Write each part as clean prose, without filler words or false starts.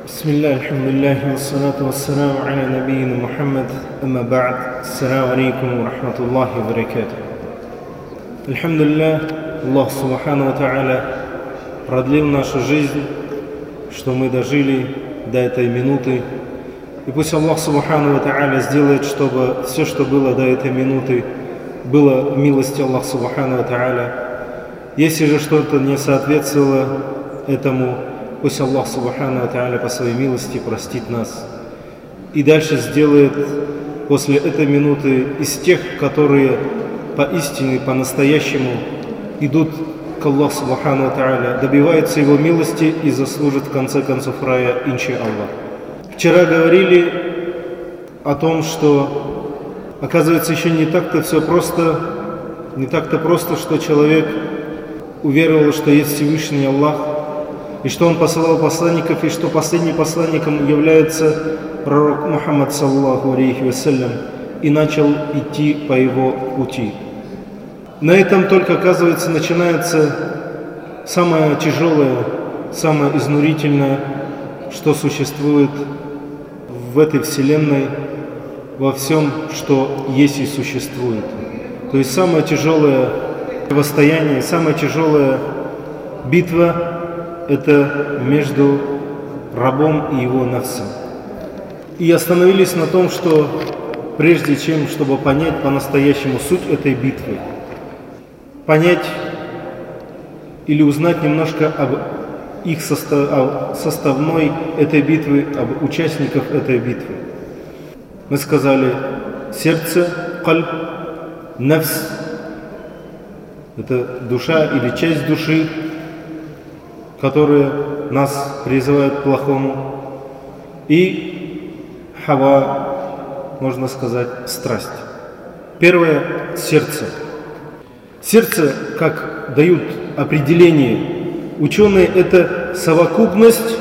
Бисмилля, алхамдулиллахи, вассалату вассаламу аля набийина Мухаммад, амма ба'д, ассаламу алейкум ва рахматуллахи ва баракатух. Алхамдулилля, Аллах Субхану ва Та'аля продлил нашу жизнь, что мы дожили до этой минуты. И пусть Аллах Субхану ва Та'аля сделает, чтобы все, что было до этой минуты, было в милости Аллаха Субхану ва Та'аля. Если же что-то не соответствовало этому, пусть Аллах Субхану ва Та'аля по своей милости простит нас и дальше сделает после этой минуты из тех, которые поистине, по-настоящему идут к Аллаху Субхану ва Та'аля, добиваются Его милости и заслужат в конце концов рая, иншаллах. Вчера говорили о том, что оказывается еще не так-то все просто, не так-то просто, что человек уверовал, что есть Всевышний Аллах, и что Он посылал посланников, и что последним посланником является пророк Мухаммад, саллаллаху алейхи вассалям, и начал идти по его пути. На этом только, оказывается, начинается самое тяжелое, самое изнурительное, что существует в этой вселенной, во всем, что есть и существует. То есть самое тяжелое противостояние, самая тяжелая битва – это между рабом и его нафсом. И остановились на том, что прежде чем, чтобы понять по-настоящему суть этой битвы, понять или узнать немножко об их составной этой битвы, об участниках этой битвы. Мы сказали сердце, кальб, нафс – это душа или часть души, которая нас призывает к плохому, и хава, можно сказать, страсть. Первое – сердце. Сердце, как дают определение ученые, это совокупность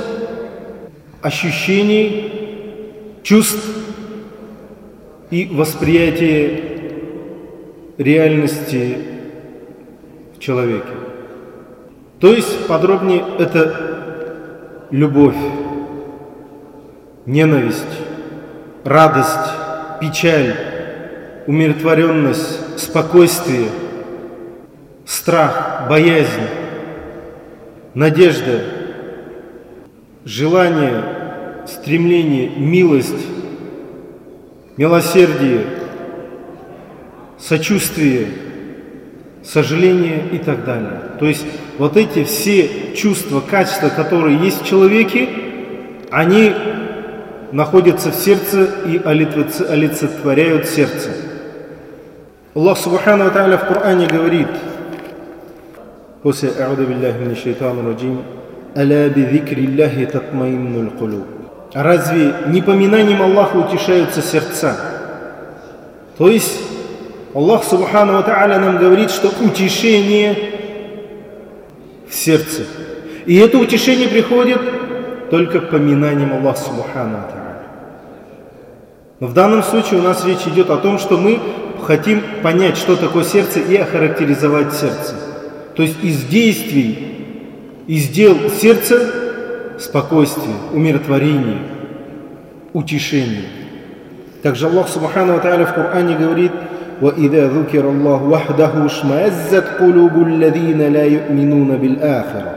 ощущений, чувств и восприятия реальности в человеке. То есть, подробнее, это любовь, ненависть, радость, печаль, умиротворенность, спокойствие, страх, боязнь, надежда, желание, стремление, милость, милосердие, сочувствие, сожаление и так далее. То есть вот эти все чувства, качества, которые есть в человеке, они находятся в сердце и олицетворяют сердце. Аллах Субхану ва Та'аля в Коране говорит после «А'уду билляхи минаш шайтанир раджим» «Аля би зикриллахи татмаиннуль кулуб». Разве не поминанием Аллаха утешаются сердца? То есть Аллах Субхану ва Та'аля нам говорит, что утешение в сердце. И это утешение приходит только поминанием Аллаха Субхану ва Та'аля. Но в данном случае у нас речь идет о том, что мы хотим понять, что такое сердце, и охарактеризовать сердце. То есть из действий, из дел сердца спокойствие, умиротворение, утешение. Также Аллах Субхану ва Та'аля в Коране говорит: وَإِذَا ذُكِرَ اللَّهُ وَحْدَهُ اشْمَأَزَّتْ قُلُوبُ الَّذِينَ لَا يُؤْمِنُونَ بِالْآخِرَةِ.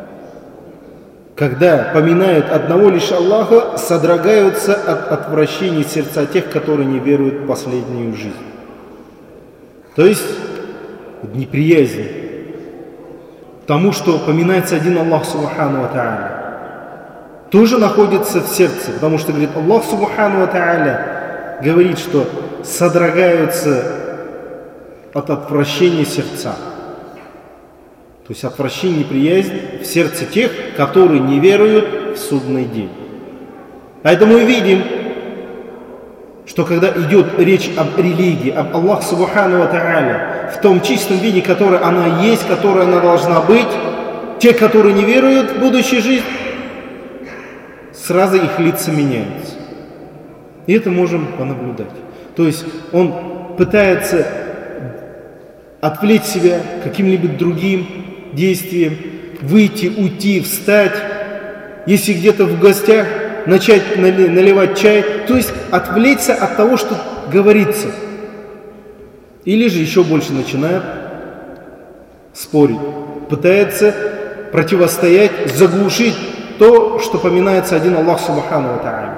Когда поминают одного лишь Аллаха, содрогаются от отвращения сердца тех, которые не веруют в последнюю жизнь. То есть неприязнь тому, что поминается один Аллах Субхану ва Та'аля, тоже находится в сердце, потому что, говорит, Аллах Субхану ва Та'аля говорит, что содрогаются от отвращения сердца. То есть отвращение, неприязнь в сердце тех, которые не веруют в судный день. Поэтому мы видим, что когда идет речь об религии, об Аллах Субхану ва Та'аля, в том чистом виде, которое она есть, которое она должна быть, те, которые не веруют в будущую жизнь, сразу их лица меняются. И это можем понаблюдать. То есть он пытается отвлечь себя каким-либо другим действием, выйти, уйти, встать, если где-то в гостях начать наливать чай, то есть отвлечься от того, что говорится. Или же еще больше начинает спорить, пытается противостоять, заглушить то, что поминается один Аллах Субхану ва Тааля.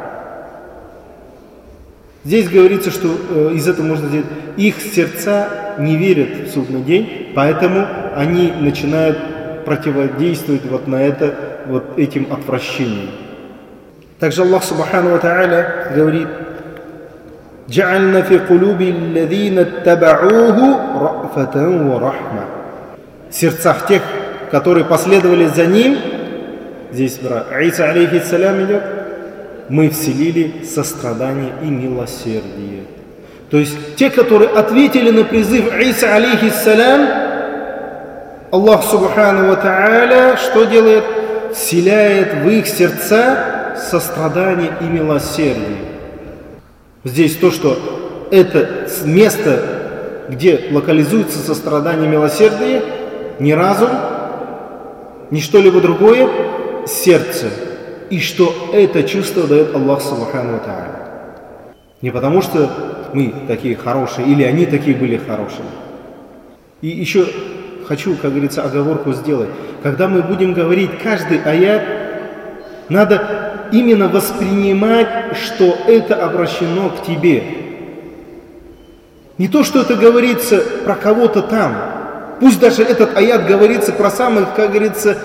Здесь говорится, что из этого можно сделать, их сердца не верят в судный день, поэтому они начинают противодействовать вот на это, вот этим отвращением. Также Аллах Субхану ва Тааля говорит: «Джа'альна фи кулуби аллазина аттаба'уху ра'фатан ва рахма». В сердцах тех, которые последовали за ним, здесь Иса алейхиссалям идет, мы вселили сострадание и милосердие. То есть те, которые ответили на призыв Иса алейхиссалям, Аллах Субхану ва Тааля что делает? Вселяет в их сердца сострадание и милосердие. Здесь то, что это место, где локализуется сострадание и милосердие, не разум, не что-либо другое, сердце. И что это чувство дает Аллах Субхану ва Тааля. Не потому, что мы такие хорошие, или они такие были хорошие. И еще хочу, как говорится, оговорку сделать. Когда мы будем говорить каждый аят, надо именно воспринимать, что это обращено к тебе. Не то, что это говорится про кого-то там. Пусть даже этот аят говорится про самых, как говорится,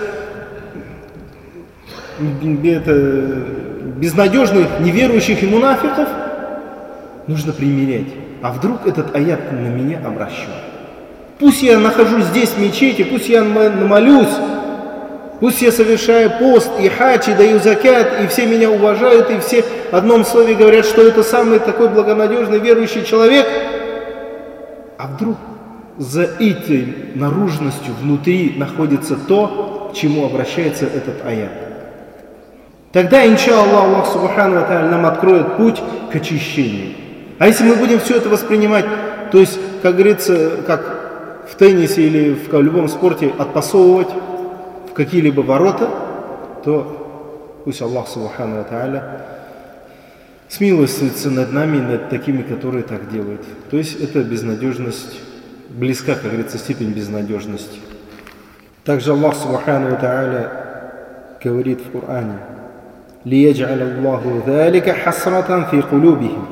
безнадежных, неверующих и мунафиков, нужно примерять. А вдруг этот аят на меня обращен? Пусть я нахожусь здесь в мечети, пусть я молюсь, пусть я совершаю пост и хадж, и даю закят, и все меня уважают, и все в одном слове говорят, что это самый такой благонадежный верующий человек. А вдруг за этой наружностью внутри находится то, к чему обращается этот аят? Тогда, иншаллах, Аллах Субхану ва Тааля нам откроет путь к очищению. А если мы будем все это воспринимать, то есть, как говорится, как в теннисе или в любом спорте отпасовывать в какие-либо ворота, то пусть Аллах Субхану ва Тааля смилостивится над нами, над такими, которые так делают. То есть это безнадежность, близка, как говорится, степень безнадежности. Также Аллах Субхану ва Тааля говорит в Коране: «Лиядж'аля Аллаху залика хасратан фи кулубихим»,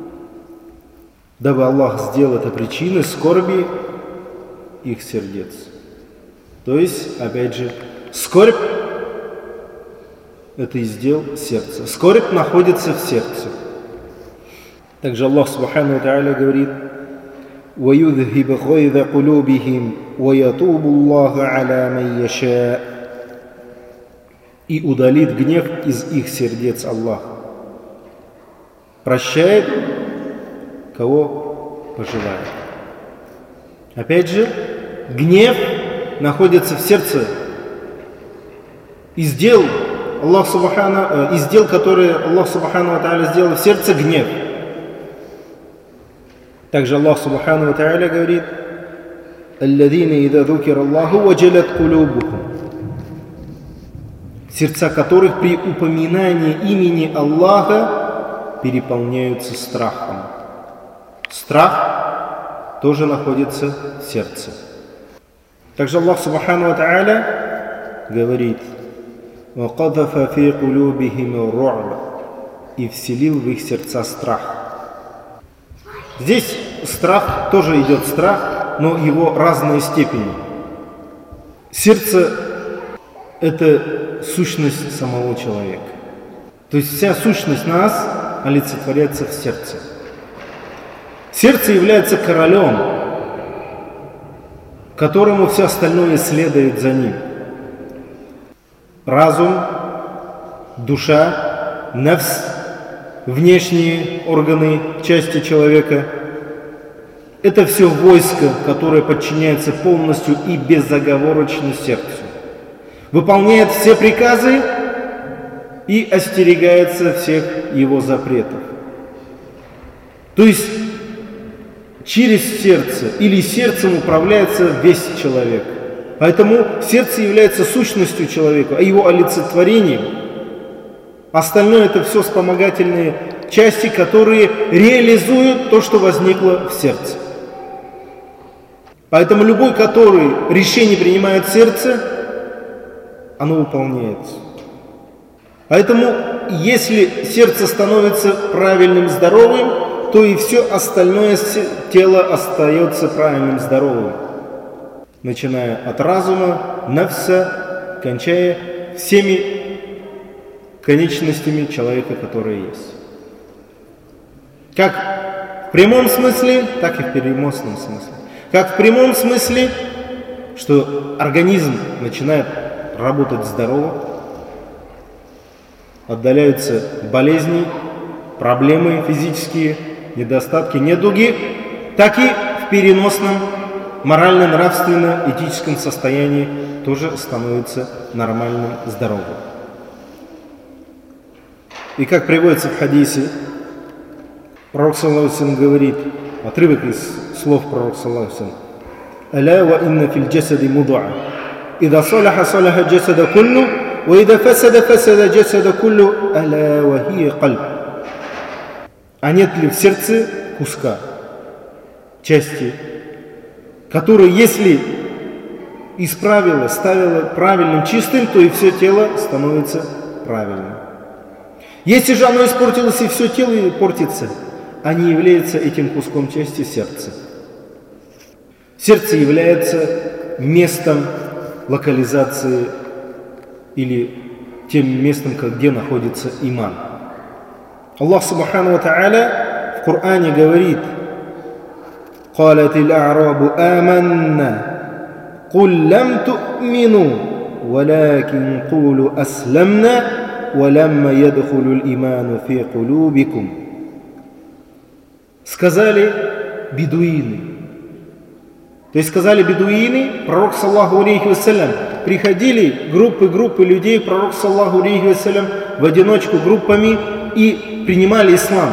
дабы Аллах сделал это причиной скорби их сердец. То есть, опять же, скорбь – это издел сердца. Скорбь находится в сердце. Также Аллах Субхану ва Тааля говорит: وَيُذْهِبَ غَيْظَ قُلُوبِهِمْ وَيَتُوبُ اللَّهُ عَلَى مَن يَشَاءُ, и удалит гнев из их сердец Аллах. Прощает, кого пожелает. Опять же, гнев находится в сердце. Издел, который Аллах Субхану ва Тааля сделал в сердце, гнев. Также Аллах Субхану ва Тааля говорит: «Аллазина иза зукира Аллаху ваджалат кулубухум», сердца которых при упоминании имени Аллаха переполняются страхом. Страх тоже находится в сердце. Также Аллах Субхану ва Тааля говорит: وَقَذَفَ فِي قُلُوبِهِمُ الرُّعْبَ, и вселил в их сердца страх. Здесь страх, тоже идет страх, но его разные степени. Сердце – это сущность самого человека. То есть вся сущность нас олицетворяется в сердце. Сердце является королем, которому все остальное следует за ним. Разум, душа, нафс, внешние органы, части человека – это все войско, которое подчиняется полностью и безоговорочно сердцу, выполняет все приказы и остерегается всех его запретов. То есть через сердце или сердцем управляется весь человек. Поэтому сердце является сущностью человека, а его олицетворением. Остальное это все вспомогательные части, которые реализуют то, что возникло в сердце. Поэтому любой, который решение принимает в сердце, оно выполняется. Поэтому, если сердце становится правильным, здоровым, то и все остальное тело остается правильным, здоровым. Начиная от разума, нафса, кончая всеми конечностями человека, которые есть. Как в прямом смысле, так и в переносном смысле. Как в прямом смысле, что организм начинает работать здорово, отдаляются болезни, проблемы физические, недостатки, недуги, так и в переносном морально-нравственно-этическом состоянии тоже становится нормальным, здоровым. И как приводится в хадисе, пророк саллаллаху алейхи ва саллям говорит, отрывок из слов пророка саллаллаху алейхи ва саллям: «Аля ва инна фил джасади муд'a, ида салаха салаха джасада куллу, ва ида фасада фасада джасада куллу, аля ва хия кальб». А нет ли в сердце куска, части, которую, если исправила, ставила правильным, чистым, то и все тело становится правильным. Если же оно испортилось и все тело портится, а не является этим куском части сердца. Сердце является местом локализации или тем местом, где находится иман. Аллах Субхану ва Тааля в Коране говорит: قالت الأعراب آمنا قل لم تؤمنوا ولكن قولوا أسلمنا ولما يدخل الإيمان في قلوبكم. Сказали бедуины. То есть сказали бедуины, пророк саллаллаху алейхи ва саллям, приходили группы людей, пророк саллаллаху алейхи ва саллям в одиночку группами и принимали ислам.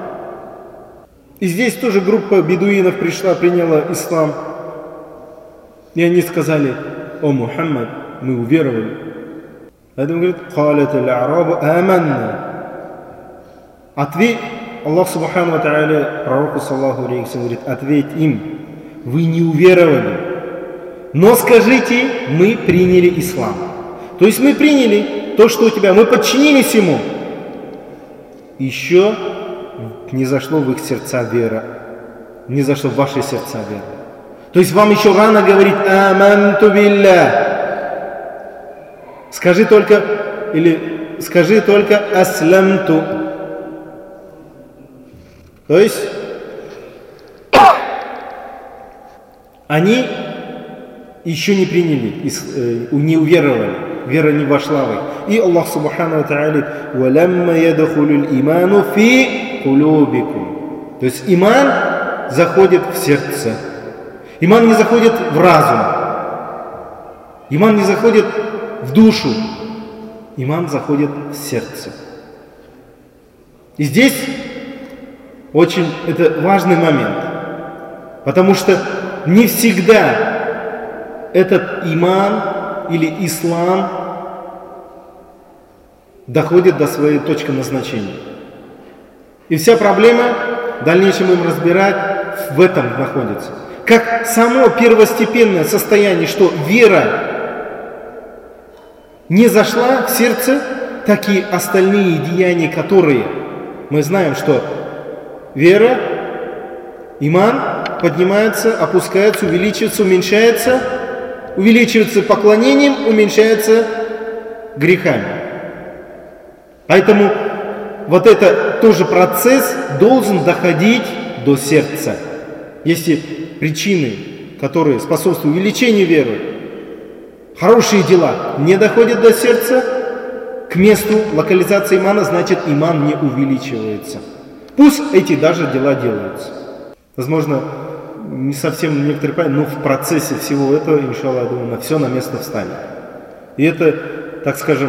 И здесь тоже группа бедуинов пришла, приняла ислам. И они сказали: «О Мухаммад, мы уверовали». Поэтому говорит: «Калят аль-а'рабу аманна». Ответь, Аллах Субхану ва Тааля пророку саллаллаху алейхи ва саллям говорит: ответь им: вы не уверовали, но скажите: мы приняли ислам. То есть мы приняли то, что у тебя, мы подчинились ему. Еще не зашло в их сердца вера, не зашло в ваши сердца вера. То есть вам еще рано говорить аманту билля. Скажи только аслямту. То есть они еще не приняли, не уверовали, вера не вошла в их. И Аллах Субхану ва Тааля: «Валямма ядхулул иману фи кулубикум». То есть иман заходит в сердце. Иман не заходит в разум. Иман не заходит в душу. Иман заходит в сердце. И здесь очень это важный момент. Потому что не всегда этот иман или ислам доходит до своей точки назначения. И вся проблема, в дальнейшем будем разбирать, в этом находится. Как само первостепенное состояние, что вера не зашла в сердце, так и остальные деяния, которые мы знаем, что вера, иман поднимается, опускается, увеличивается, увеличивается поклонением, уменьшается грехами. Поэтому вот это тоже процесс должен доходить до сердца. Если причины, которые способствуют увеличению веры, хорошие дела не доходят до сердца, к месту локализации имана, значит иман не увеличивается. Пусть эти даже дела делаются. Возможно, не совсем некоторые правильно, но в процессе всего этого, иншаллах, я думаю, все на место встанет. И это, так скажем,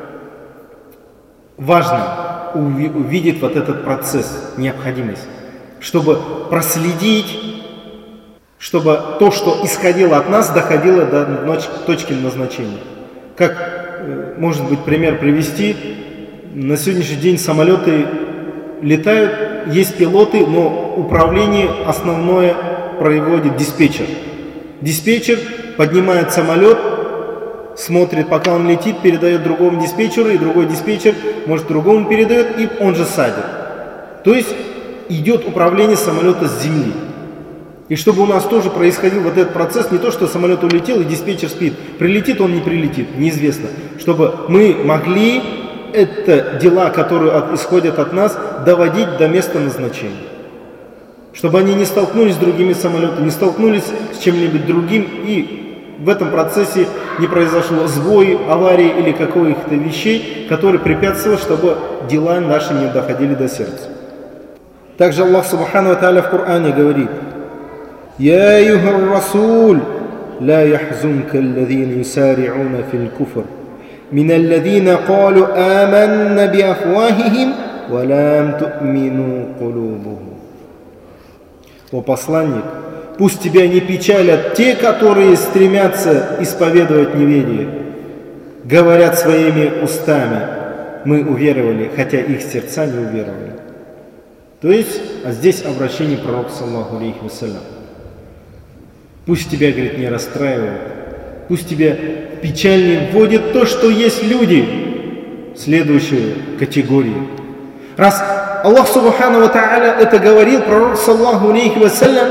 важно увидеть вот этот процесс, необходимость, чтобы проследить, чтобы то, что исходило от нас, доходило до точки назначения. Как, может быть, пример привести, На сегодняшний день самолеты летают, есть пилоты, но управление основное проводит диспетчер. Диспетчер поднимает самолет, смотрит, пока он летит, передает другому диспетчеру, и другой диспетчер, может, другому передает, и он же садит. То есть идет управление самолета с земли. И чтобы у нас тоже происходил вот этот процесс, не то, что самолет улетел и диспетчер спит, прилетит он, не прилетит, неизвестно. Чтобы мы могли это дела, которые исходят от нас, доводить до места назначения. Чтобы они не столкнулись с другими самолетами, не столкнулись с чем-нибудь другим, и в этом процессе не произошло сбои, аварии или каких-то вещей, которые препятствовали, чтобы дела наши не доходили до сердца. Также Аллах Субхану ва Тааля в Коране говорит: «Я айюхар расуль, ла яхзунка аллазина юсари'уна фил куфр, мин аллазина калу аманна би афвахихим, ва лам ту'мину кулубухум». О посланник, пусть тебя не печалят те, которые стремятся исповедовать неверие, говорят своими устами: мы уверовали, хотя их сердца не уверовали. То есть, здесь обращение к пророку, саллаллаху алейхи вассалям. Пусть тебя, говорит, не расстраивает, пусть тебя в печаль не вводит то, что есть люди следующей категории. Раз Аллах Субхану ва Тааля это говорил пророк, саллаллаху алейхи вассалям,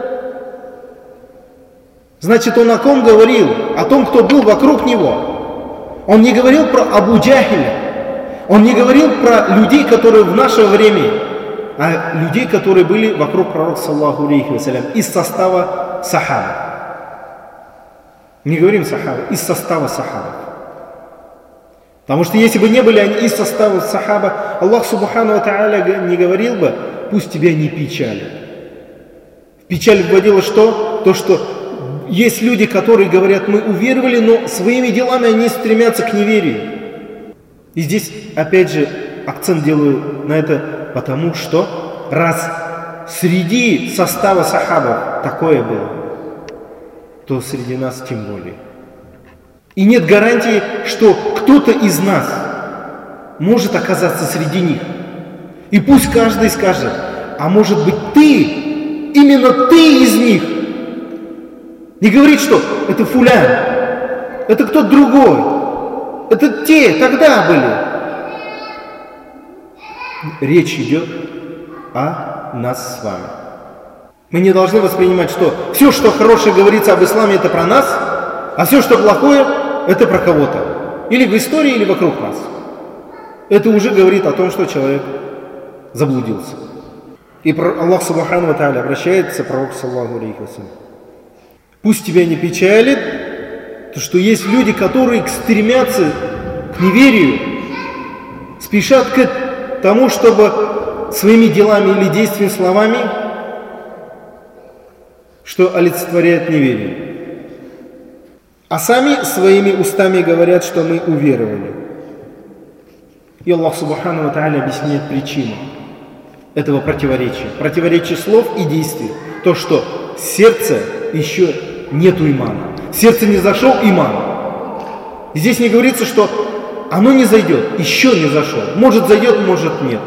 значит, он о ком говорил? О том, кто был вокруг него. Он не говорил про Абу Джахиля, он не говорил про людей, которые в наше время, а людей, которые были вокруг пророка, саллаллаху алейхи вассалям, из состава сахаба. Не говорим сахаба, из состава сахаба. Потому что если бы не были они из состава сахаба, Аллах Субхану ва Тааля не говорил бы: пусть тебя не печалят. В печаль вводило что? То, что есть люди, которые говорят: мы уверовали, но своими делами они стремятся к неверию. И здесь опять же акцент делаю на это, потому что раз среди состава сахабов такое было, то среди нас тем более. И нет гарантии, что кто-то из нас может оказаться среди них. И пусть каждый скажет: а может быть ты, именно ты из них. Не говорит, что это фулян, это кто-то другой, это те, тогда были. Речь идет о нас с вами. Мы не должны воспринимать, что все, что хорошее говорится об исламе, это про нас, а все, что плохое, это про кого-то. Или в истории, или вокруг нас. Это уже говорит о том, что человек заблудился. И Аллах Субхану ва Тааля обращается к пророку, саллаллаху алейхи вассалям: пусть тебя не печалит, то, что есть люди, которые стремятся к неверию, спешат к тому, чтобы своими делами или действиями, словами, что олицетворяет неверие. А сами своими устами говорят, что мы уверовали. И Аллах Субхану ва Тааля объясняет причину этого противоречия. Противоречие слов и действий. То, что сердце еще нету имана. В сердце не зашел иман. И здесь не говорится, что оно не зайдет, еще не зашел. Может зайдет, может нет.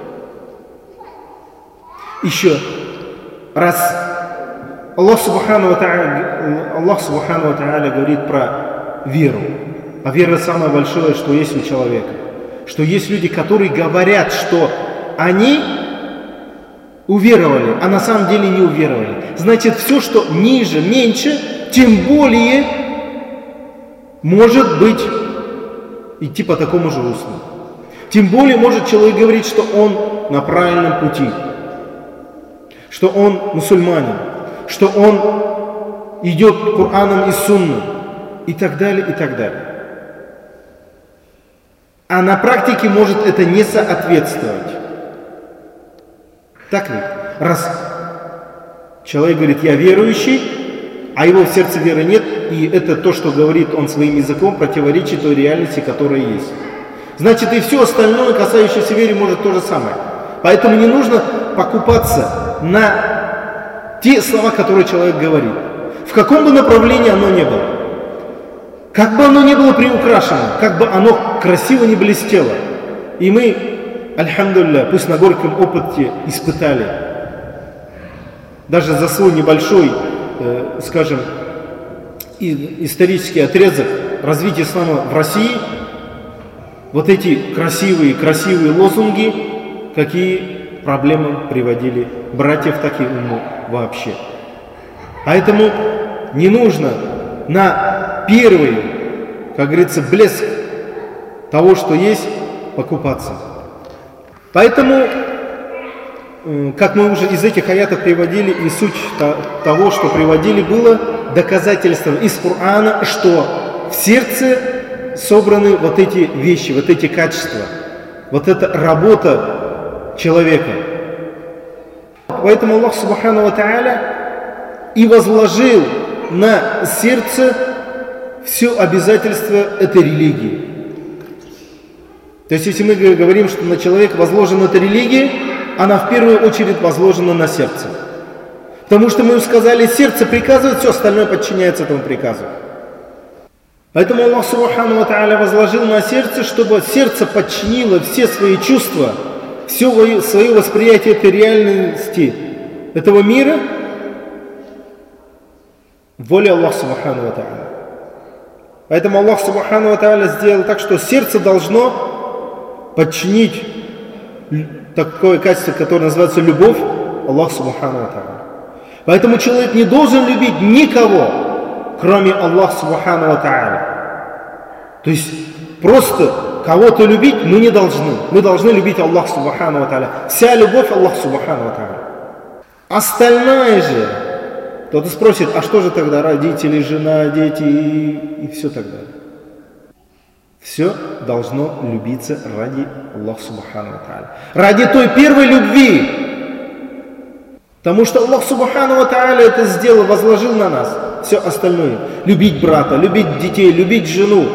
Еще раз Аллах Субхану ва Тааля говорит про веру. А вера самое большое, что есть у человека. Что есть люди, которые говорят, что они уверовали, а на самом деле не уверовали. Значит, все, что ниже, меньше, тем более может быть идти по такому же руслу. Тем более может человек говорить, что он на правильном пути, что он мусульманин, что он идет Кораном и Сунной, и так далее, и так далее. А на практике может это не соответствовать. Так ведь? Раз человек говорит: я верующий, а его в сердце веры нет, и это то, что говорит он своим языком, противоречит той реальности, которая есть. Значит, и все остальное, касающееся веры, может то же самое. Поэтому не нужно покупаться на те слова, которые человек говорит. В каком бы направлении оно ни было. Как бы оно ни было приукрашено, как бы оно красиво не блестело. И мы, альхамдулилля, пусть на горьком опыте испытали, даже за свой небольшой, скажем, исторический отрезок развития ислама в России, вот эти красивые лозунги, какие проблемы приводили братьев, так и умму вообще. Поэтому не нужно на первый, как говорится, блеск того, что есть, покупаться. Поэтому, как мы уже из этих аятов приводили, и суть того, что приводили, было доказательством из Корана, что в сердце собраны вот эти вещи, вот эти качества, вот эта работа человека. Поэтому Аллах Субхану ва Тааля и возложил на сердце все обязательства этой религии. То есть, если мы говорим, что на человека возложена эта религия, она в первую очередь возложена на сердце. Потому что мы сказали, сердце приказывает, все остальное подчиняется этому приказу. Поэтому Аллах Субхану ва Тааля возложил на сердце, чтобы сердце подчинило все свои чувства, все свое восприятие этой реальности, этого мира, воле Аллаха Субхану ва Тааля. Поэтому Аллах Субхану ва Тааля сделал так, что сердце должно подчинить такое качество, которое называется любовь Аллаху Субхану ва Тааля. Поэтому человек не должен любить никого, кроме Аллаха Субхану ва Тааля. То есть просто кого-то любить мы не должны. Мы должны любить Аллаха Субхану ва Тааля. Вся любовь Аллаху Субхану ва Тааля. Остальное же, кто-то спросит, а что же тогда родители, жена, дети и все так далее. Все должно любиться ради Аллаха Субхану ва Тааля. Ради той первой любви. Потому что Аллах Субхану ва Тааля это сделал, возложил на нас все остальное. Любить брата, любить детей, любить жену.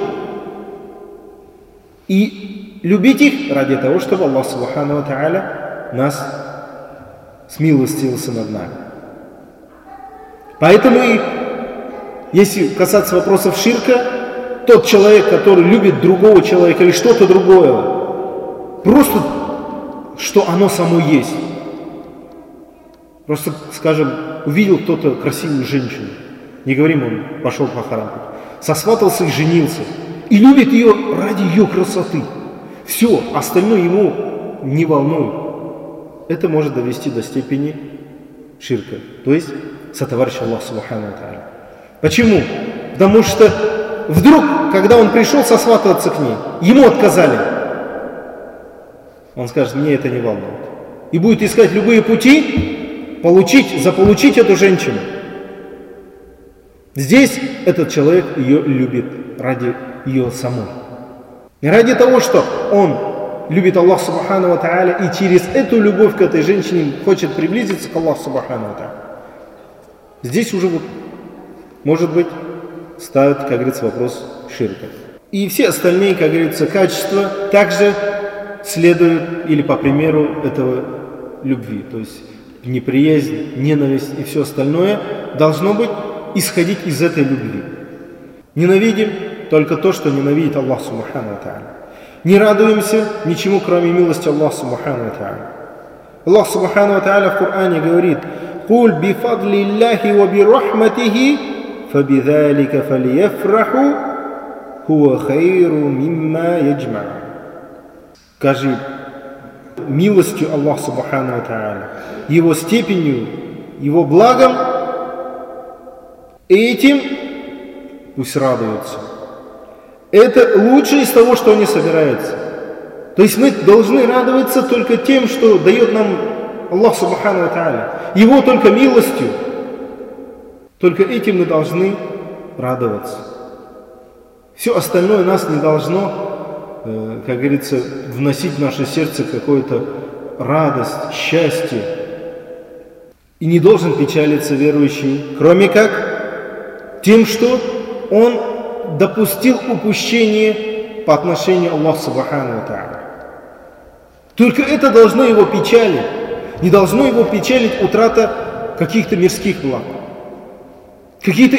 И любить их ради того, чтобы Аллах Субхану ва Тааля нас смилостивился над нами. Поэтому, если касаться вопросов ширка, тот человек, который любит другого человека или что-то другое, просто что оно само есть. Просто, скажем, увидел кто-то красивую женщину, не говорим, он пошел по хараму, сосватался и женился, и любит ее ради ее красоты. Все, остальное ему не волнует. Это может довести до степени ширка, то есть сотоварища Аллаха Субхану ва Тааля. Почему? Потому что вдруг, когда он пришел сосватываться к ней, ему отказали. Он скажет, мне это не волнует. И будет искать любые пути заполучить эту женщину. Здесь этот человек ее любит ради ее самой. Не ради того, что он любит Аллаха Субхану ва Тааля и через эту любовь к этой женщине хочет приблизиться к Аллаху Субхану ва Тааля. Здесь уже может быть ставят, как говорится, вопрос ширка. И все остальные, как говорится, качества также следуют или по примеру этого любви. То есть неприязнь, ненависть и все остальное должно быть исходить из этой любви. Ненавидим только то, что ненавидит Аллах Субхану ва Тааля. Не радуемся ничему, кроме милости Аллаха Субхану ва Тааля. Аллах Субхану ва Тааля в Коране говорит: «Куль бифадли Аллахи ва бирахматихи фабидалика фалияфраху хуа хайру мимма яджма». Скажи, милостью Аллаха Субхану ва Тааля, его степенью, его благом, этим пусть радуются. Это лучшее из того, что они собираются. То есть мы должны радоваться только тем, что дает нам Аллах Субхану ва Тааля, его только милостью. Только этим мы должны радоваться. Все остальное нас не должно, как говорится, вносить в наше сердце какую-то радость, счастье. И не должен печалиться верующий, кроме как тем, что он допустил упущение по отношению к Аллаху Субхану ва Тааля. Только это должно его печалить. Не должно его печалить утрата каких-то мирских благ, какие-то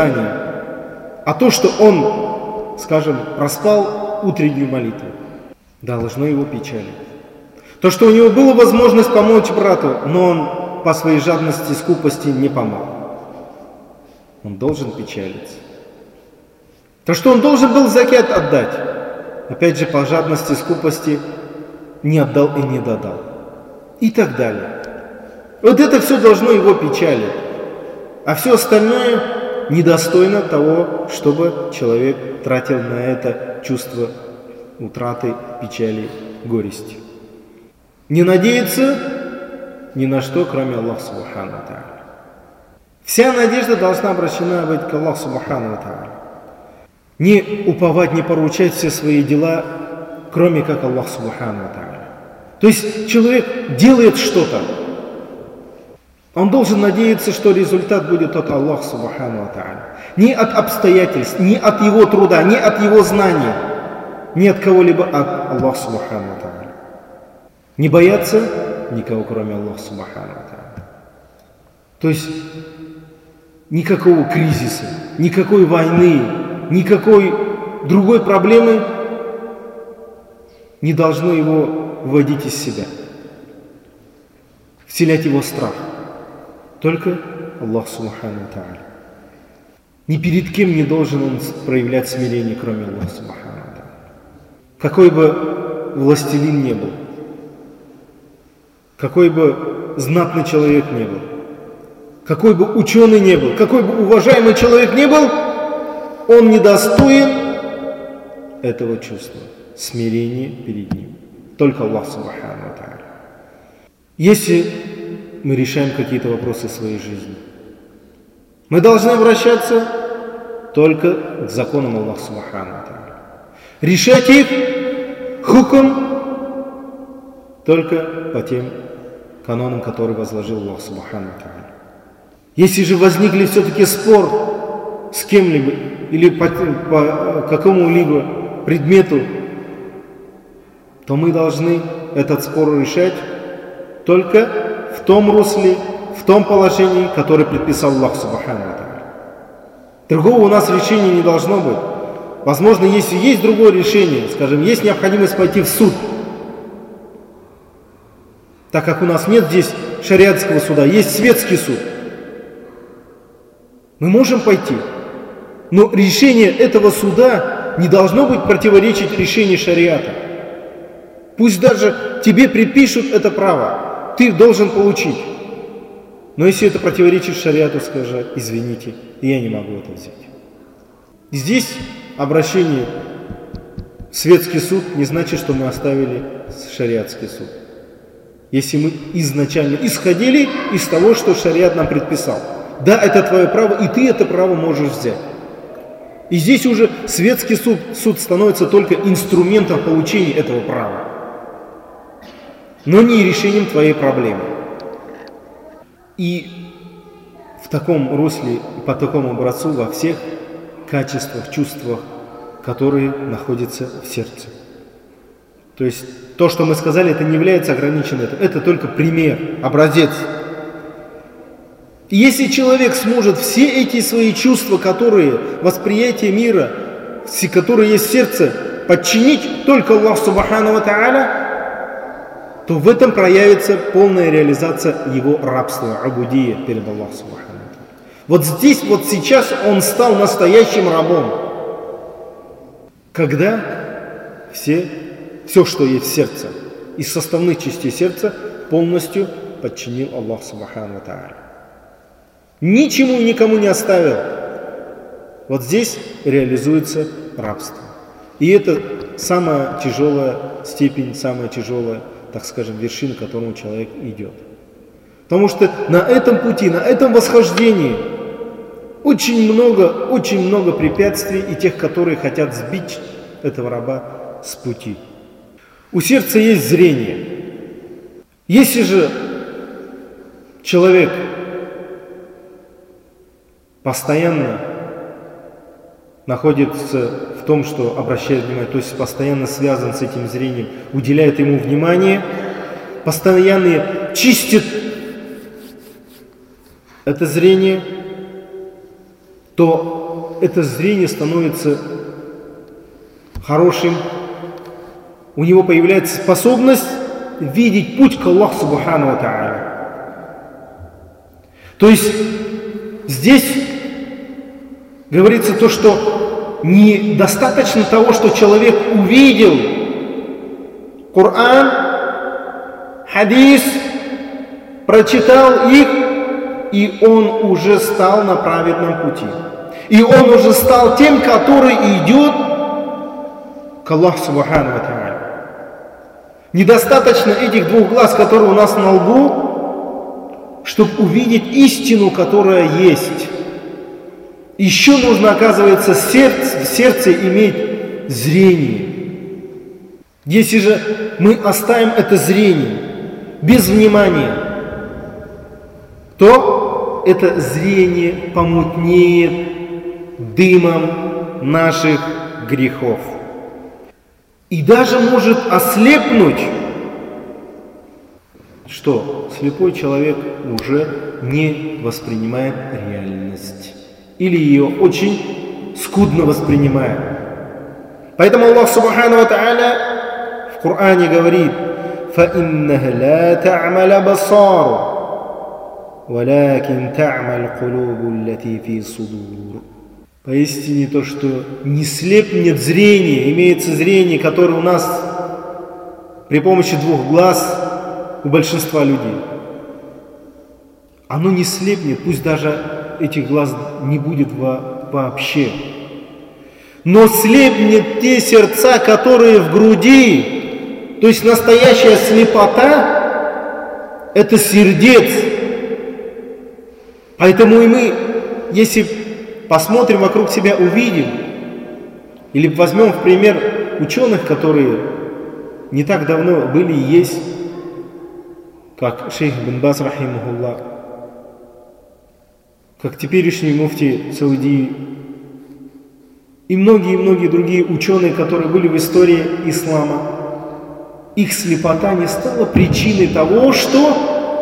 испытания. А то, что он, скажем, проспал утреннюю молитву. должно его печалить. То, что у него была возможность помочь брату, но он по своей жадности, скупости не помог. Он должен печалиться. То, что он должен был закят отдать, опять же, по жадности, скупости не отдал и не додал. И так далее. Вот это все должно его печалить. А все остальное недостойно того, чтобы человек тратил на это чувство утраты, печали, горести. Не надеяться ни на что, кроме Аллаха Субхану ва Тааля. Вся надежда должна обращена быть к Аллаху Субхану ва Тааля. Не уповать, не поручать все свои дела, кроме как Аллах Субхану ва Тааля. То есть человек делает что-то, он должен надеяться, что результат будет от Аллаха Субхану ва Тааля. Не от обстоятельств, не от его труда, не от его знаний, не от кого-либо, а от Аллаха Субхану ва Тааля. Не бояться никого, кроме Аллаха Субхану ва Тааля. То есть никакого кризиса, никакой войны, никакой другой проблемы не должно его выводить из себя, вселять его страх. Только Аллах Субхану ва Тааля. Ни перед кем не должен он проявлять смирение, кроме Аллаха Субхану ва Тааля. Какой бы властелин не был, какой бы знатный человек не был, какой бы ученый не был, какой бы уважаемый человек не был, он недостоин этого чувства, смирения перед ним. Только Аллах Субхану ва Тааля. Если мы решаем какие-то вопросы в своей жизни, мы должны обращаться только к законам Аллаха Субхану ва Тааля. Решать их хукм только по тем канонам, которые возложил Аллах Субхану ва Тааля. Если же возникли все-таки спор с кем-либо или по какому-либо предмету, то мы должны этот спор решать только в том русле, в том положении, которое предписал Аллах Субхану ва Тааля. Другого у нас решения не должно быть. Возможно, если есть другое решение, скажем, есть необходимость пойти в суд, так как у нас нет здесь шариатского суда, есть светский суд. Мы можем пойти, но решение этого суда не должно быть противоречить решению шариата. Пусть даже тебе припишут это право, ты должен получить. Но если это противоречит шариату, скажи: извините, я не могу это взять. Здесь обращение в светский суд не значит, что мы оставили шариатский суд. Если мы изначально исходили из того, что шариат нам предписал. Да, это твое право, и ты это право можешь взять. И здесь уже светский суд становится только инструментом получения этого права, но не решением твоей проблемы. И в таком русле, по такому образцу во всех качествах, чувствах, которые находятся в сердце. То есть то, что мы сказали, это не является ограниченным, это только пример, образец. И если человек сможет все эти свои чувства, которые, восприятие мира, которые есть в сердце, подчинить только Аллаху Субхану ва Тааля, то в этом проявится полная реализация его рабства, абудия перед Аллахом Субхану ва Тааля. Вот здесь, вот сейчас он стал настоящим рабом. Когда все, что есть в сердце, из составных частей сердца, полностью подчинил Аллаху Субхану ва Тааля. Ничему и никому не оставил. Вот здесь реализуется рабство. И это самая тяжелая степень, самая тяжелая, так скажем, вершина, к которому человек идет. Потому что на этом пути, на этом восхождении очень много препятствий и тех, которые хотят сбить этого раба с пути. У сердца есть зрение. Если же человек постоянно находится в том, что обращает внимание, то есть постоянно связан с этим зрением, уделяет ему внимание, постоянно чистит это зрение, то это зрение становится хорошим, у него появляется способность видеть путь к Аллаху Субхану ва Тааля. То есть здесь говорится то, что недостаточно того, что человек увидел Коран, хадис, прочитал их, и он уже стал на праведном пути. И он уже стал тем, который идет к Аллаху Субхану ва Тааля. Недостаточно этих двух глаз, которые у нас на лбу, чтобы увидеть истину, которая есть. Еще нужно, оказывается, в сердце иметь зрение. Если же мы оставим это зрение без внимания, то это зрение помутнеет дымом наших грехов. И даже может ослепнуть, что слепой человек уже не воспринимает реальность. Или ее очень скудно воспринимает. Поэтому Аллах Субхану ва Тааля в Коране говорит: فَإِنَّهَا لَا تَعْمَلَ بَصَارُ وَلَكِنْ تَعْمَلْ قُلُوبُ الَّتِي فِي صُدُورِ. Поистине то, что не слепнет зрение, имеется зрение, которое у нас при помощи двух глаз у большинства людей. Оно не слепнет, пусть даже этих глаз не будет вообще. Но слепнет те сердца, которые в груди, то есть настоящая слепота, это сердец. Поэтому и мы, если посмотрим вокруг себя, увидим, или возьмем в пример ученых, которые не так давно были и есть, как шейх Ибн Баз, рахимахуллах, как теперешний муфти Саудии, и многие другие ученые, которые были в истории ислама, их слепота не стала причиной того, что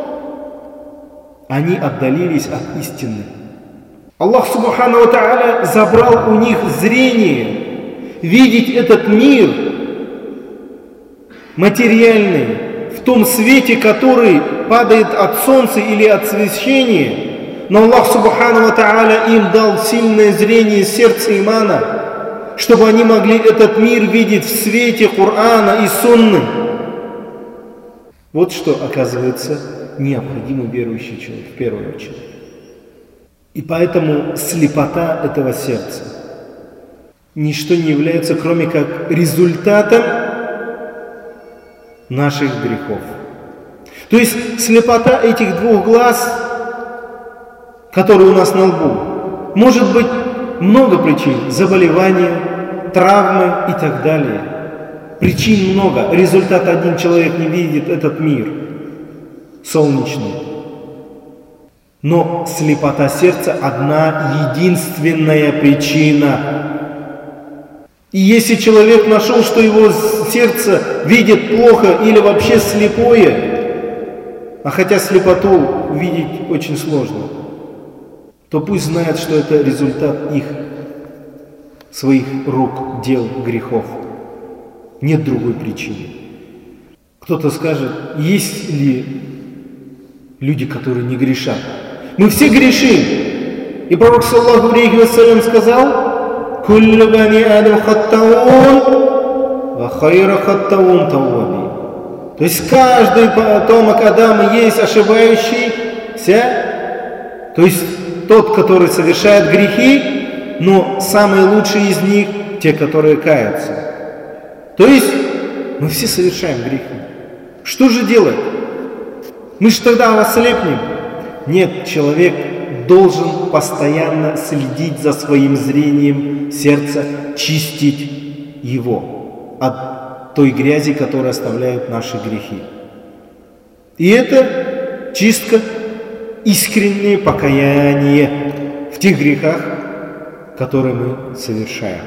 они отдалились от истины. Аллах Субхану ва Тааля забрал у них зрение, видеть этот мир материальный, в том свете, который падает от солнца или от освещения. Но Аллах Субхану ва Тааля им дал сильное зрение сердца имана, чтобы они могли этот мир видеть в свете Корана и Сунны. Вот что, оказывается, необходимо верующий человек в первую очередь. И поэтому слепота этого сердца ничто не является, кроме как результатом наших грехов. То есть слепота этих двух глаз, которые у нас на лбу, может быть много причин: заболевания, травмы и так далее. Причин много. Результат: один человек не видит этот мир солнечный. Но слепота сердца одна единственная причина. И если человек нашел, что его сердце видит плохо или вообще слепое, а хотя слепоту увидеть очень сложно, то пусть знает, что это результат их своих рук, дел, грехов. Нет другой причины. Кто-то скажет: есть ли люди, которые не грешат? Мы все грешим. И пророк саллаллаху алейхи вассалям сказал: «Куллю бани адам хаттаун, ва хайра хаттаун таваби». То есть каждый потомок Адама есть ошибающийся, то есть тот, который совершает грехи, но самые лучшие из них те, которые каются. То есть мы все совершаем грехи. Что же делать? Мы же тогда ослепнем. Нет, человек должен постоянно следить за своим зрением сердца, чистить его от той грязи, которая оставляют наши грехи. И это чистка, искреннее покаяние в тех грехах, которые мы совершаем.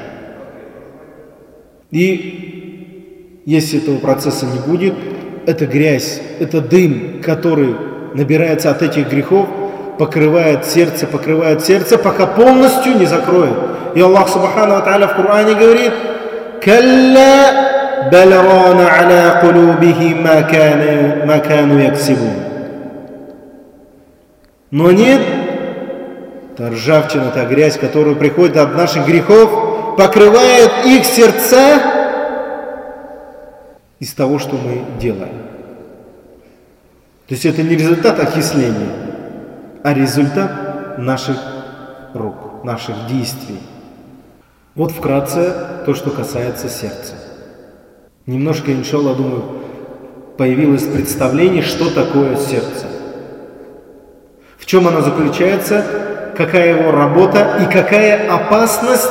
И если этого процесса не будет, эта грязь, это дым, который набирается от этих грехов, покрывает сердце, пока полностью не закроет. И Аллах Субхану ва Тааля в Коране говорит: «Калля بل ران على قلوبهم ما كانوا يكسبون. Но нет, та ржавчина, та грязь, которая приходит от наших грехов, покрывает их сердца из того, что мы делаем. То есть это не результат окисления, а результат наших рук, наших действий. Вот вкратце то, что касается сердца. Немножко, иншаллах, думаю, появилось представление, что такое сердце. В чем оно заключается, какая его работа и какая опасность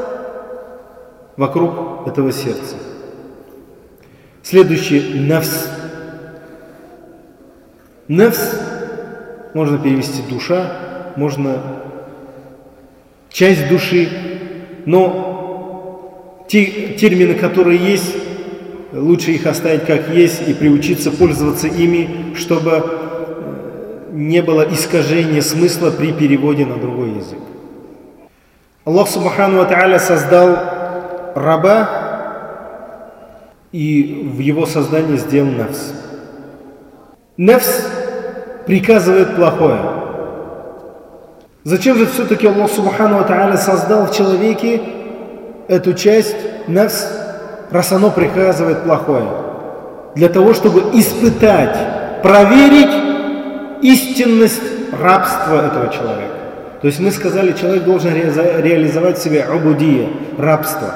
вокруг этого сердца. Следующий – нафс. Нафс можно перевести душа, можно часть души, но те термины, которые есть, лучше их оставить как есть и приучиться пользоваться ими, чтобы не было искажения смысла при переводе на другой язык. Аллах Субхану ва Тааля создал раба, и в его создании сделал нафс. Нафс приказывает плохое. Зачем же все-таки Аллах Субхану ва Тааля создал в человеке эту часть, нафс, раз оно приказывает плохое? Для того, чтобы испытать, проверить истинность рабства этого человека. То есть мы сказали, человек должен реализовать в себе убудия, рабство.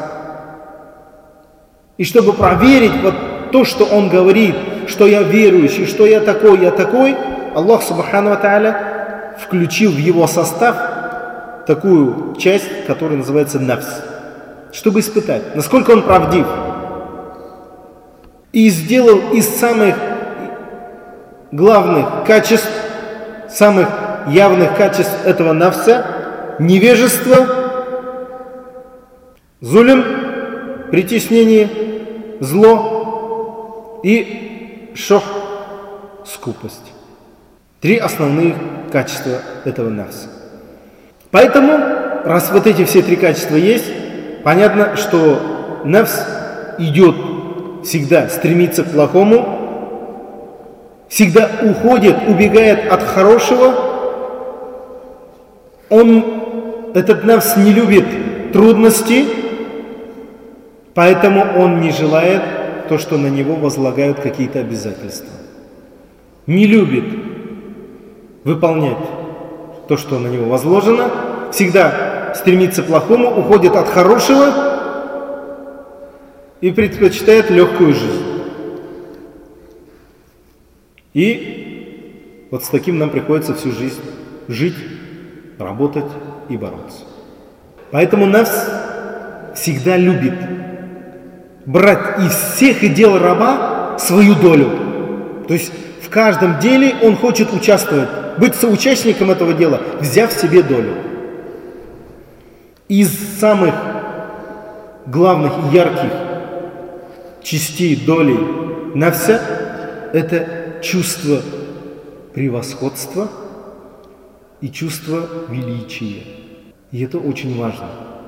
И чтобы проверить вот то, что он говорит, что я верующий, что я такой, Аллах Субхану ва Тааля включил в его состав такую часть, которая называется нафс, чтобы испытать, насколько он правдив. И сделал из самых главных качеств, самых явных качеств этого нафса невежество, зулм, притеснение, зло и шох, скупость. 3 основных качества этого нафса. Поэтому, раз вот эти все 3 качества есть, понятно, что нафс идет всегда, стремится к плохому, всегда уходит, убегает от хорошего. Этот нафс не любит трудности, поэтому он не желает то, что на него возлагают какие-то обязательства. Не любит выполнять то, что на него возложено, всегда стремится к плохому, уходит от хорошего и предпочитает легкую жизнь. И вот с таким нам приходится всю жизнь жить, работать и бороться. Поэтому нафс всегда любит брать из всех дел раба свою долю. То есть в каждом деле он хочет участвовать, быть соучастником этого дела, взяв себе долю. Из самых главных и ярких частей доли нафса это чувство превосходства и чувство величия. И это очень важно.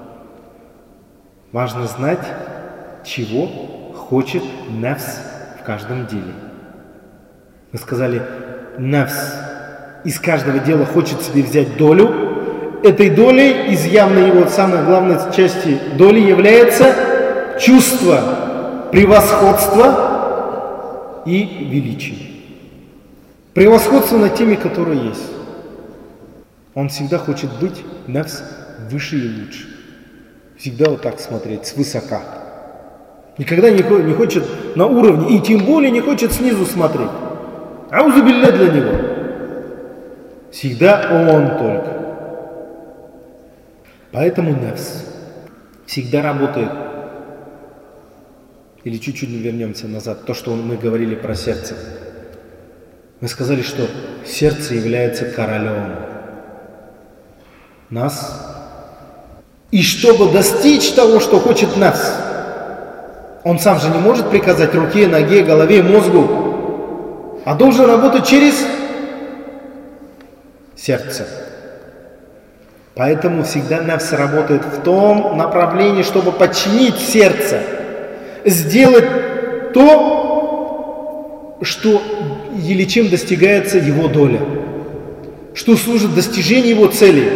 Важно знать, чего хочет нафс в каждом деле. Мы сказали, нафс из каждого дела хочет себе взять долю. Этой долей, из явной его самой главной части доли, является чувство превосходства и величия. Превосходство над теми, которые есть. Он всегда хочет быть, нафс, выше и лучше. Всегда вот так смотреть, свысока. Никогда не хочет на уровне, и тем более не хочет снизу смотреть. Аузу билля для него. Всегда он только. Поэтому нафс всегда работает. Или чуть-чуть вернемся назад, то, что мы говорили про сердце. Мы сказали, что сердце является королем нас. И чтобы достичь того, что хочет нафс, он сам же не может приказать руке, ноге, голове, мозгу, а должен работать через сердце. Поэтому всегда нафс работает в том направлении, чтобы подчинить сердце. сделать то, что или чем достигается его доля, что служит достижению его цели.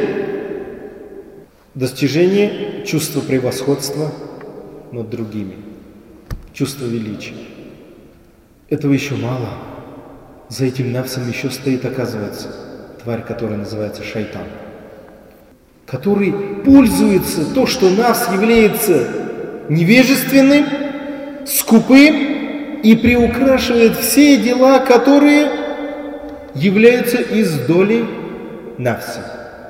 Достижение чувства превосходства над другими, чувство величия. Этого еще мало. За этим нафсом еще стоит, оказывается, тварь, которая называется шайтан, который пользуется то, что нафс является невежественным, скупым и приукрашивает все дела, которые являются из доли нафса.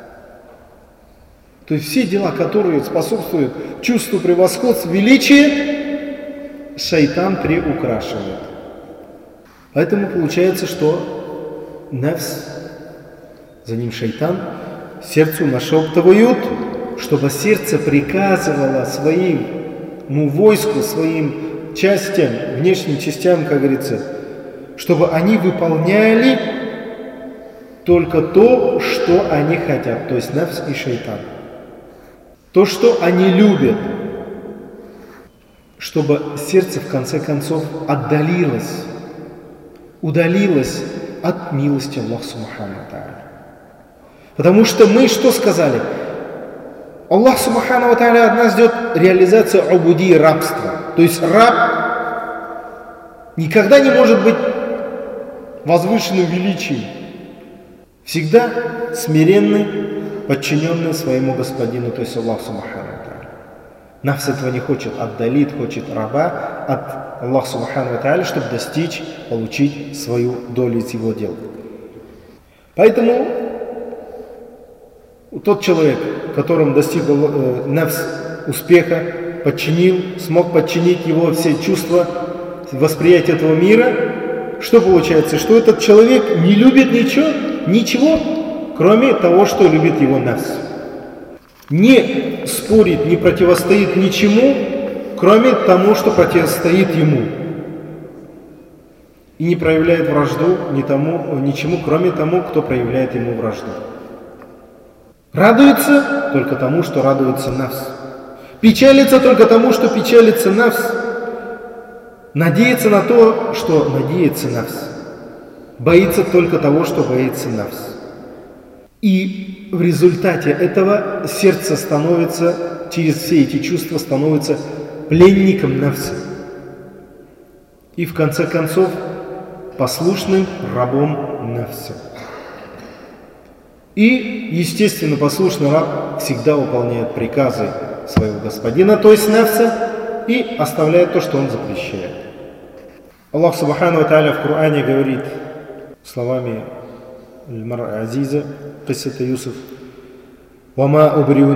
То есть все дела, которые способствуют чувству превосходства, величия, шайтан приукрашивает. Поэтому получается, что нафс, за ним шайтан, сердцу нашептывают, чтобы сердце приказывало своему войску, своим частям, внешним частям, как говорится, чтобы они выполняли только то, что они хотят, то есть нафс и шайтан. То, что они любят, чтобы сердце в конце концов отдалилось, удалилось от милости Аллаха Субхану ва Тааля. Потому что мы что сказали? Аллах Субхану ва Тааля от нас ждет реализация убуди, рабства. То есть раб никогда не может быть возвышенным величием. Всегда смиренный, подчиненный своему господину, то есть Аллаху Субхану ва Тааля. Нафс этого не хочет, отдалит, хочет раба от Аллаха Субхану ва Тааля, чтобы достичь, получить свою долю из его дел. Поэтому тот человек, которым достиг нафс успеха, подчинил, смог подчинить его все чувства, восприятие этого мира, что получается? Что этот человек не любит ничего, кроме того, что любит его нафс. Не спорит, не противостоит ничему, кроме тому, что противостоит ему. И не проявляет вражду ничему, кроме тому, кто проявляет ему вражду. Радуется только тому, что радуется нафс. Печалится только тому, что печалится нафс. Надеется на то, что надеется нафс. Боится только того, что боится нафс. И в результате этого сердце становится, через все эти чувства, становится пленником нафса. И в конце концов послушным рабом нафса. И, естественно, послушный раб всегда выполняет приказы своего господина, то есть нафса, и оставляет то, что он запрещает. Аллах Субхану ва Тааля в Коране говорит словами Аль-Мар Азиза, Киссата Юсуф: «Вама убрию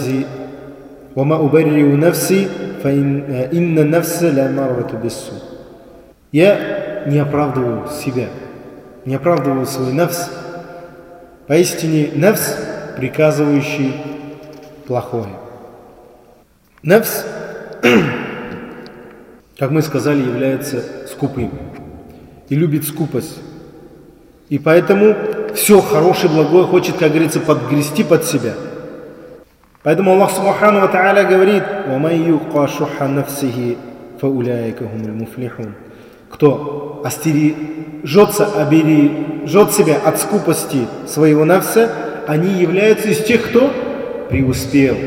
нафси, фа инна нафса ла маррату биссу». Я не оправдываю себя, не оправдываю свой нафс. Поистине нафс, приказывающий плохое. Нафс, как мы сказали, является скупым и любит скупость. И поэтому все хорошее, благое хочет, как говорится, подгрести под себя. Поэтому Аллах Субхану ва Тааля говорит: «Ваман юқа шухха нафсихи фауляйка хумул муфлихун». Кто остережет себя от скупости своего нафса, они являются из тех, кто преуспел.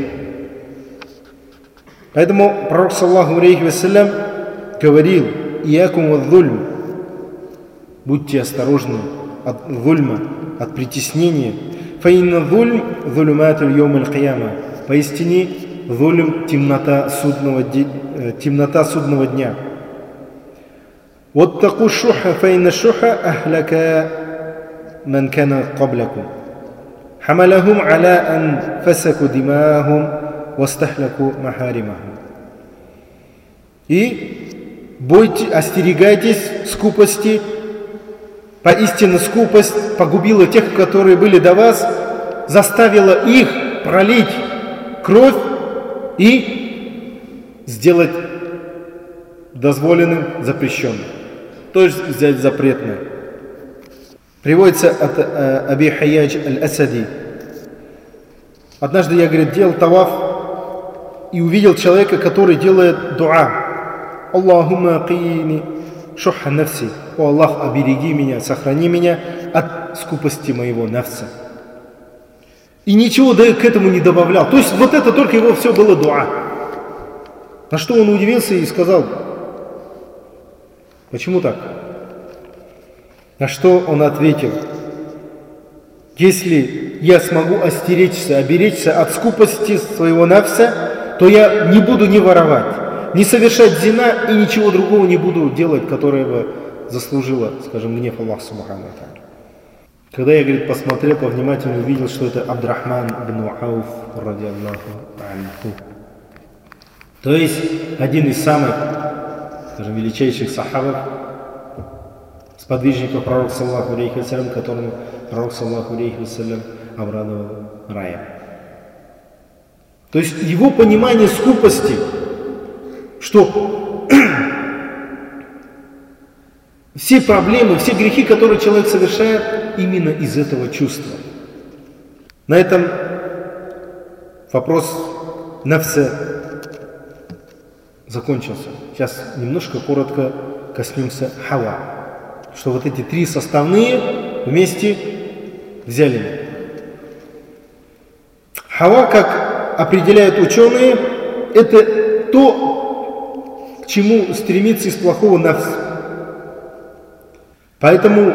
Поэтому пророк саллаллаху алейхи вассалям говорил: «Иякум вадзульм», будьте осторожны от зульма, от притеснения. «Фаинна зульм зулюмату йоум аль-кияма». Поистине зульм — темнота судного дня. «Ваттаку шуха, фаинна шуха ахляка ман кана каблакум. Хамалахум аля ан фасаку димахум вастахляку махаримахум». И остерегайтесь скупости. Поистине скупость погубила тех, которые были до вас, заставила их пролить кровь и сделать дозволенным запрещенным. То есть взять запретное. Приводится от Аби Хайядж аль-Асади. Однажды я, говорит, делал таваф и увидел человека, который делает дуа. Аллахумма қини шухха нафси. О Аллах, обереги меня, сохрани меня от скупости моего нафса. И ничего к этому не добавлял. То есть вот это только его все было дуа. На что он удивился и сказал: почему так? На что он ответил: если я смогу оберечься от скупости своего нафса, то я не буду ни воровать, ни совершать зина и ничего другого не буду делать, которое бы заслужило, скажем, гнев Аллаха Субхану ва Тааля. Когда я, говорит, посмотрел повнимательно, увидел, что это Абдурахман ибн Ауф, ради Аллаху анху. То есть один из самых, скажем, величайших сахабов, сподвижников пророка саллаллаху алейхи вассалям, которому пророк саллаллаху алейхи вассалям обрадовал раем. То есть его понимание скупости, что все проблемы, все грехи, которые человек совершает, именно из этого чувства. На этом вопрос нафса закончился. Сейчас немножко коротко коснемся хава. Что вот эти три составные вместе взяли. Хава, как определяют ученые, это то, к чему стремится из плохого нафс. Поэтому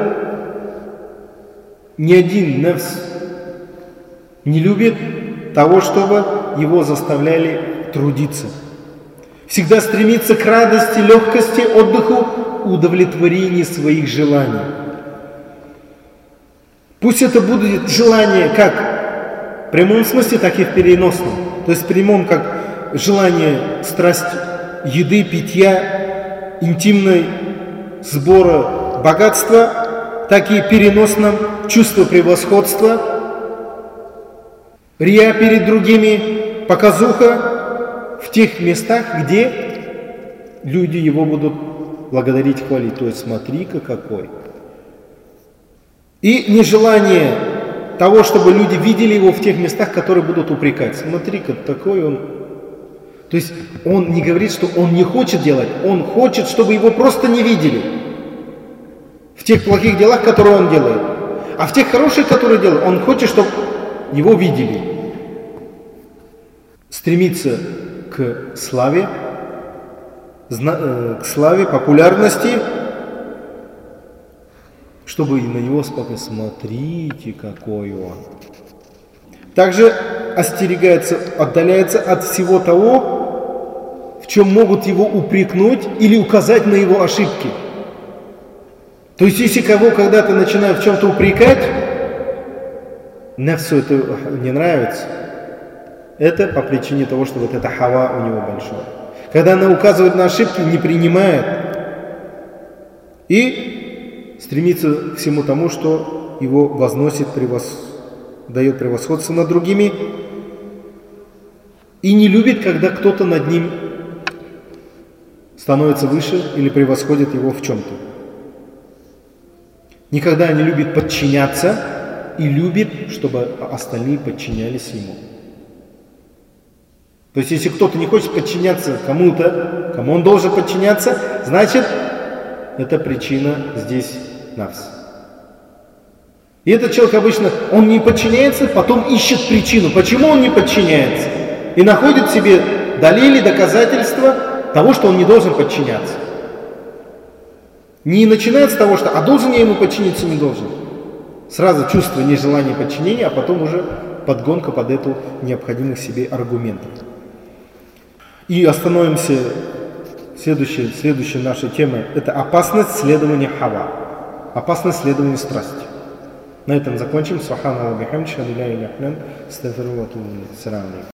ни один нафс не любит того, чтобы его заставляли трудиться. Всегда стремится к радости, легкости, отдыху, удовлетворению своих желаний. Пусть это будет желание как в прямом смысле, так и в переносном. То есть в прямом как желание, страсть еды, питья, интимной сбора богатства, так и переносном чувство превосходства, рия перед другими, показуха в тех местах, где люди его будут благодарить, хвалить. То есть смотри-ка какой. И нежелание того, чтобы люди видели его в тех местах, которые будут упрекать. Смотри-ка такой он. То есть он не говорит, что он не хочет делать, он хочет, чтобы его просто не видели. В тех плохих делах, которые он делает. А в тех хороших, которые делает, он хочет, чтобы его видели. Стремится к славе, популярности, чтобы на него спокойно смотрите, какой он. Также остерегается, отдаляется от всего того, в чем могут его упрекнуть или указать на его ошибки. То есть, если кого когда-то начинают в чем-то упрекать, нафсу это не нравится, это по причине того, что вот это хава у него большое. Когда она указывает на ошибки, не принимает и стремится к всему тому, что его возносит, дает превосходство над другими, и не любит, когда кто-то над ним становится выше или превосходит его в чем-то. Никогда не любит подчиняться и любит, чтобы остальные подчинялись ему. То есть, если кто-то не хочет подчиняться кому-то, кому он должен подчиняться, значит, это причина здесь нафс. И этот человек обычно, он не подчиняется, потом ищет причину, почему он не подчиняется. И находит себе далили, доказательства того, что он не должен подчиняться. Не начинает с того, что а должен я ему подчиниться, не должен. Сразу чувство нежелания подчинения, а потом уже подгонка под эту необходимых себе аргументов. И остановимся, следующая наша тема, это опасность следования хава, опасность следования страсти. На этом закончим. Субханаллахи ва бихамдихи, ла иляха илля анта, астагфирука ва атубу илейх.